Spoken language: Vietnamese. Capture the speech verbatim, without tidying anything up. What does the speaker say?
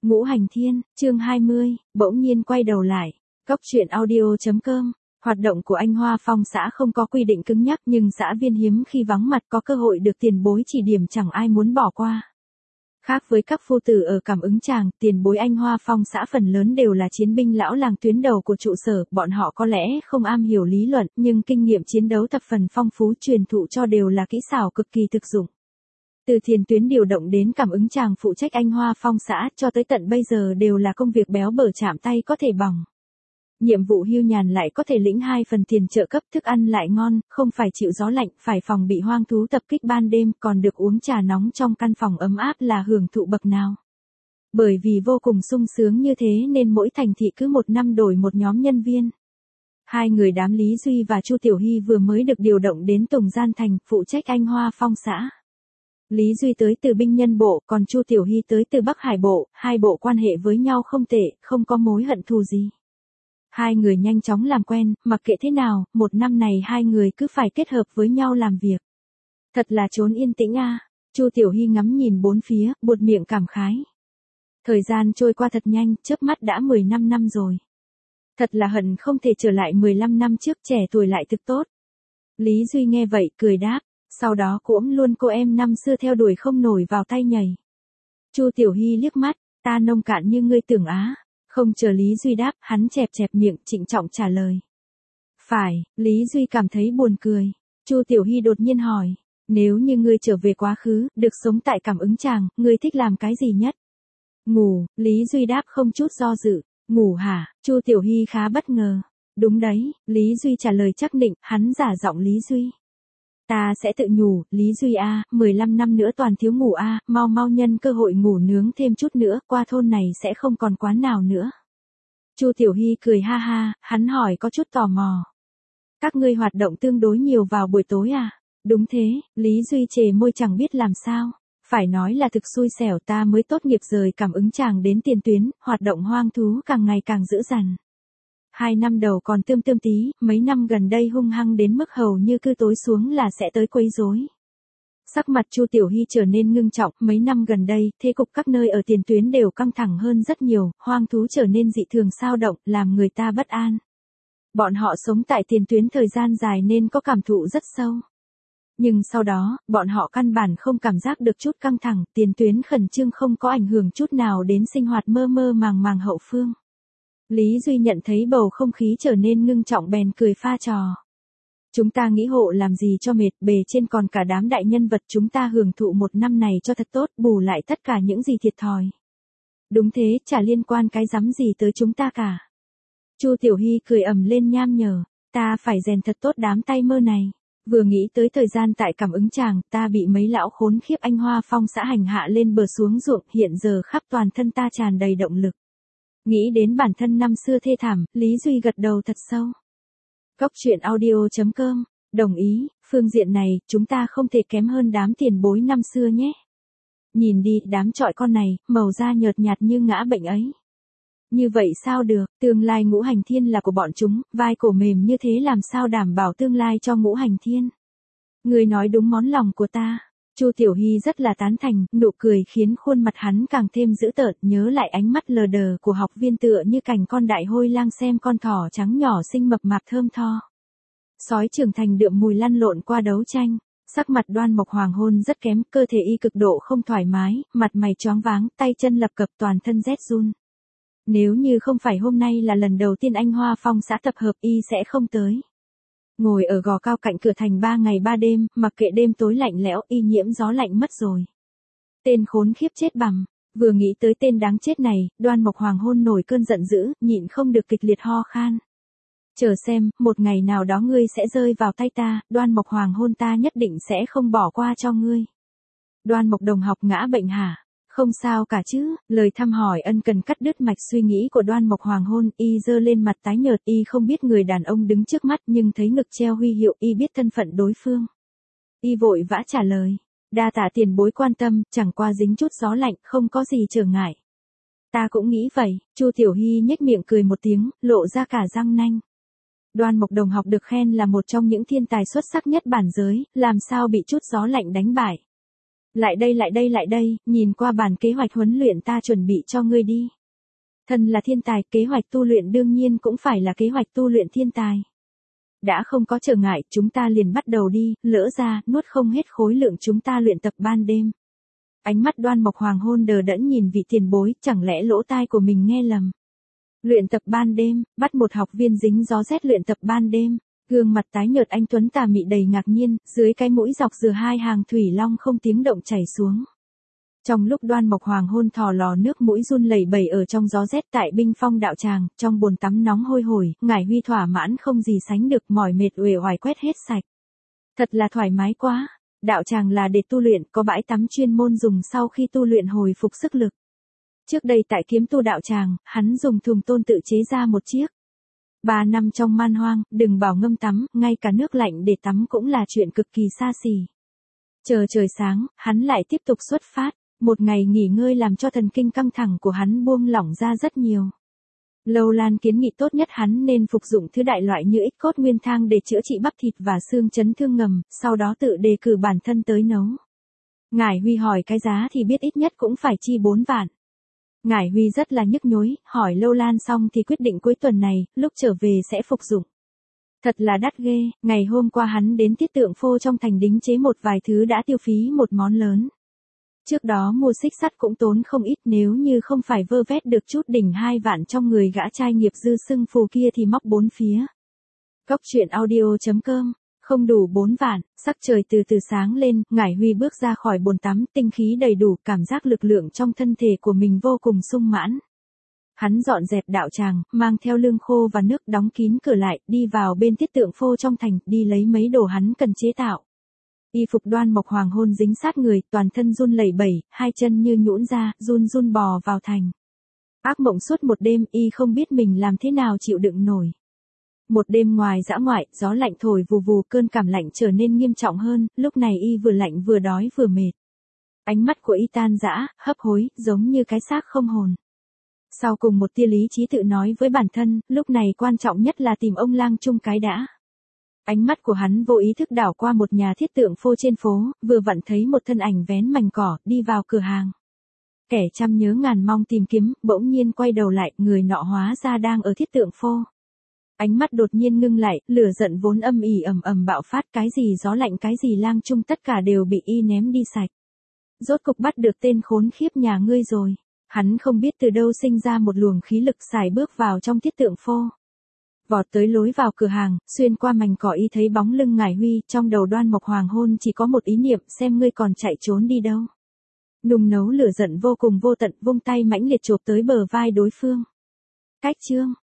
Ngũ Hành Thiên, chương hai mươi, bỗng nhiên quay đầu lại. Cốc truyện audio chấm com. Hoạt động của Anh Hoa Phong xã không có quy định cứng nhắc, nhưng xã viên hiếm khi vắng mặt có cơ hội được tiền bối chỉ điểm chẳng ai muốn bỏ qua. Khác với các phu tử ở Cảm Ứng Tràng, tiền bối Anh Hoa Phong xã phần lớn đều là chiến binh lão làng tuyến đầu của trụ sở, bọn họ có lẽ không am hiểu lý luận, nhưng kinh nghiệm chiến đấu thập phần phong phú, truyền thụ cho đều là kỹ xảo cực kỳ thực dụng. Từ tiền tuyến điều động đến Cảm Ứng Tràng phụ trách Anh Hoa Phong xã cho tới tận bây giờ đều là công việc béo bở chạm tay có thể bỏng. Nhiệm vụ hưu nhàn lại có thể lĩnh hai phần tiền trợ cấp, thức ăn lại ngon, không phải chịu gió lạnh, phải phòng bị hoang thú tập kích ban đêm, còn được uống trà nóng trong căn phòng ấm áp là hưởng thụ bậc nào. Bởi vì vô cùng sung sướng như thế nên mỗi thành thị cứ một năm đổi một nhóm nhân viên. Hai người đám Lý Duy và Chu Tiểu Hy vừa mới được điều động đến Tùng Gian Thành, phụ trách Anh Hoa Phong xã. Lý Duy tới từ binh nhân bộ, còn Chu Tiểu Hy tới từ Bắc Hải bộ, hai bộ quan hệ với nhau không tệ, không có mối hận thù gì. Hai người nhanh chóng làm quen, mặc kệ thế nào, một năm này hai người cứ phải kết hợp với nhau làm việc. Thật là chốn yên tĩnh a. À. Chu Tiểu Hy ngắm nhìn bốn phía, buột miệng cảm khái. Thời gian trôi qua thật nhanh, chớp mắt đã mười lăm năm rồi. Thật là hận không thể trở lại mười lăm năm trước, trẻ tuổi lại thực tốt. Lý Duy nghe vậy, cười đáp, sau đó cũng luôn cô em năm xưa theo đuổi không nổi vào tay nhảy. Chu Tiểu Hy liếc mắt, ta nông cạn như ngươi tưởng á. Không chờ Lý Duy đáp, hắn chẹp chẹp miệng, trịnh trọng trả lời. Phải, Lý Duy cảm thấy buồn cười. Chu Tiểu Hy đột nhiên hỏi, nếu như ngươi trở về quá khứ, được sống tại Cảm Ứng Tràng, ngươi thích làm cái gì nhất? Ngủ, Lý Duy đáp không chút do dự. Ngủ hả? Chu Tiểu Hy khá bất ngờ. Đúng đấy, Lý Duy trả lời chắc định, hắn giả giọng Lý Duy. Ta sẽ tự nhủ, Lý Duy a, mười lăm năm nữa toàn thiếu ngủ a, mau mau nhân cơ hội ngủ nướng thêm chút nữa, qua thôn này sẽ không còn quán nào nữa. Chu Tiểu Hy cười ha ha, hắn hỏi có chút tò mò. Các ngươi hoạt động tương đối nhiều vào buổi tối à? Đúng thế, Lý Duy chề môi chẳng biết làm sao. Phải nói là thực xui xẻo, ta mới tốt nghiệp rời Cảm Ứng Tràng đến tiền tuyến, hoạt động hoang thú càng ngày càng dữ dằn. Hai năm đầu còn tươm tươm tí, mấy năm gần đây hung hăng đến mức hầu như cứ tối xuống là sẽ tới quấy rối. Sắc mặt Chu Tiểu Hy trở nên ngưng trọng, mấy năm gần đây, thế cục các nơi ở tiền tuyến đều căng thẳng hơn rất nhiều, hoang thú trở nên dị thường xao động, làm người ta bất an. Bọn họ sống tại tiền tuyến thời gian dài nên có cảm thụ rất sâu. Nhưng sau đó, bọn họ căn bản không cảm giác được chút căng thẳng, tiền tuyến khẩn trương không có ảnh hưởng chút nào đến sinh hoạt mơ mơ màng màng hậu phương. Lý Duy nhận thấy bầu không khí trở nên ngưng trọng bèn cười pha trò. Chúng ta nghĩ hộ làm gì cho mệt, bề trên còn cả đám đại nhân vật, chúng ta hưởng thụ một năm này cho thật tốt, bù lại tất cả những gì thiệt thòi. Đúng thế, chả liên quan cái rắm gì tới chúng ta cả. Chu Tiểu Hy cười ầm lên nham nhở, ta phải rèn thật tốt đám tay mơ này. Vừa nghĩ tới thời gian tại Cảm Ứng Tràng, ta bị mấy lão khốn khiếp Anh Hoa Phong xã hành hạ lên bờ xuống ruộng, hiện giờ khắp toàn thân ta tràn đầy động lực. Nghĩ đến bản thân năm xưa thê thảm, Lý Duy gật đầu thật sâu. Cốc truyện audio chấm com, đồng ý, phương diện này, chúng ta không thể kém hơn đám tiền bối năm xưa nhé. Nhìn đi, đám trọi con này, màu da nhợt nhạt như ngã bệnh ấy. Như vậy sao được, tương lai Ngũ Hành Thiên là của bọn chúng, vai cổ mềm như thế làm sao đảm bảo tương lai cho Ngũ Hành Thiên. Người nói đúng món lòng của ta. Chu Tiểu Hy rất là tán thành, nụ cười khiến khuôn mặt hắn càng thêm dữ tợn, nhớ lại ánh mắt lờ đờ của học viên tựa như cảnh con đại hôi lang xem con thỏ trắng nhỏ xinh mập mạp thơm tho. Sói trưởng thành đượm mùi lăn lộn qua đấu tranh, sắc mặt Đoan Mộc Hoàng Hôn rất kém, cơ thể y cực độ không thoải mái, mặt mày choáng váng, tay chân lập cập toàn thân rét run. Nếu như không phải hôm nay là lần đầu tiên Anh Hoa Phong xã tập hợp y sẽ không tới. Ngồi ở gò cao cạnh cửa thành ba ngày ba đêm, mặc kệ đêm tối lạnh lẽo, y nhiễm gió lạnh mất rồi. Tên khốn khiếp chết bằm, vừa nghĩ tới tên đáng chết này, Đoan Mộc Hoàng Hôn nổi cơn giận dữ, nhịn không được kịch liệt ho khan. Chờ xem, một ngày nào đó ngươi sẽ rơi vào tay ta, Đoan Mộc Hoàng Hôn ta nhất định sẽ không bỏ qua cho ngươi. Đoan Mộc đồng học ngã bệnh hả? Không sao cả chứ, lời thăm hỏi ân cần cắt đứt mạch suy nghĩ của Đoan Mộc Hoàng Hôn, y giơ lên mặt tái nhợt, y không biết người đàn ông đứng trước mắt nhưng thấy ngực treo huy hiệu, y biết thân phận đối phương. Y vội vã trả lời, đa tạ tiền bối quan tâm, chẳng qua dính chút gió lạnh, không có gì trở ngại. Ta cũng nghĩ vậy, Chu Tiểu Hy nhếch miệng cười một tiếng, lộ ra cả răng nanh. Đoan Mộc đồng học được khen là một trong những thiên tài xuất sắc nhất bản giới, làm sao bị chút gió lạnh đánh bại. Lại đây lại đây lại đây, nhìn qua bản kế hoạch huấn luyện ta chuẩn bị cho ngươi đi. Thân là thiên tài, kế hoạch tu luyện đương nhiên cũng phải là kế hoạch tu luyện thiên tài. Đã không có trở ngại, chúng ta liền bắt đầu đi, lỡ ra, nuốt không hết khối lượng chúng ta luyện tập ban đêm. Ánh mắt Đoan Mộc Hoàng hôn đờ đẫn nhìn vị tiền bối, chẳng lẽ lỗ tai của mình nghe lầm. Luyện tập ban đêm, bắt một học viên dính gió rét luyện tập ban đêm. Gương mặt tái nhợt anh tuấn tà mị đầy ngạc nhiên, dưới cái mũi dọc dừa hai hàng thủy long không tiếng động chảy xuống. Trong lúc Đoan Mộc Hoàng hôn thò lò nước mũi run lẩy bẩy ở trong gió rét tại Binh Phong đạo tràng, trong bồn tắm nóng hôi hổi, Ngải Huy thỏa mãn không gì sánh được, mỏi mệt uể oải quét hết sạch. Thật là thoải mái quá. Đạo tràng là để tu luyện, có bãi tắm chuyên môn dùng sau khi tu luyện hồi phục sức lực. Trước đây tại Kiếm Tu đạo tràng, hắn dùng thùng tôn tự chế ra một chiếc. Ba năm trong man hoang, đừng bảo ngâm tắm, ngay cả nước lạnh để tắm cũng là chuyện cực kỳ xa xỉ. Chờ trời sáng, hắn lại tiếp tục xuất phát. Một ngày nghỉ ngơi làm cho thần kinh căng thẳng của hắn buông lỏng ra rất nhiều. Lâu Lan kiến nghị tốt nhất hắn nên phục dụng thứ đại loại như ích cốt nguyên thang để chữa trị bắp thịt và xương chấn thương ngầm, sau đó tự đề cử bản thân tới nấu. Ngải Huy hỏi cái giá thì biết ít nhất cũng phải chi bốn vạn. Ngải Huy rất là nhức nhối, hỏi Lâu Lan xong thì quyết định cuối tuần này, lúc trở về sẽ phục dụng. Thật là đắt ghê, ngày hôm qua hắn đến Tiết Tượng Phô trong thành đính chế một vài thứ đã tiêu phí một món lớn. Trước đó mua xích sắt cũng tốn không ít, nếu như không phải vơ vét được chút đỉnh hai vạn trong người gã trai nghiệp dư sưng phù kia thì móc bốn phía. Cốc truyện audio chấm com, không đủ bốn vạn, sắc trời từ từ sáng lên, Ngải Huy bước ra khỏi bồn tắm, tinh khí đầy đủ, cảm giác lực lượng trong thân thể của mình vô cùng sung mãn. Hắn dọn dẹp đạo tràng, mang theo lương khô và nước, đóng kín cửa lại, đi vào bên Tiết Tượng Phô trong thành, đi lấy mấy đồ hắn cần chế tạo. Y phục Đoan Mộc Hoàng hôn dính sát người, toàn thân run lẩy bẩy, hai chân như nhũn ra, run run bò vào thành. Ác mộng suốt một đêm, y không biết mình làm thế nào chịu đựng nổi. Một đêm ngoài dã ngoại, gió lạnh thổi vù vù, cơn cảm lạnh trở nên nghiêm trọng hơn, lúc này y vừa lạnh vừa đói vừa mệt. Ánh mắt của y tan rã, hấp hối, giống như cái xác không hồn. Sau cùng một tia lý trí tự nói với bản thân, lúc này quan trọng nhất là tìm ông lang chung cái đã. Ánh mắt của hắn vô ý thức đảo qua một nhà thiết tượng phô trên phố, vừa vặn thấy một thân ảnh vén mành cỏ, đi vào cửa hàng. Kẻ trăm nhớ ngàn mong tìm kiếm, bỗng nhiên quay đầu lại, người nọ hóa ra đang ở thiết tượng phô. Ánh mắt đột nhiên ngưng lại, lửa giận vốn âm ỉ ầm ầm bạo phát, cái gì gió lạnh cái gì lang chung tất cả đều bị y ném đi sạch. Rốt cục bắt được tên khốn khiếp nhà ngươi rồi. Hắn không biết từ đâu sinh ra một luồng khí lực xài bước vào trong thiết tượng phô. Vọt tới lối vào cửa hàng, xuyên qua mành cỏ y thấy bóng lưng Ngải Huy, trong đầu Đoan Mộc Hoàng hôn chỉ có một ý niệm, xem ngươi còn chạy trốn đi đâu. Nung nấu lửa giận vô cùng vô tận, vung tay mãnh liệt chộp tới bờ vai đối phương. Cách chương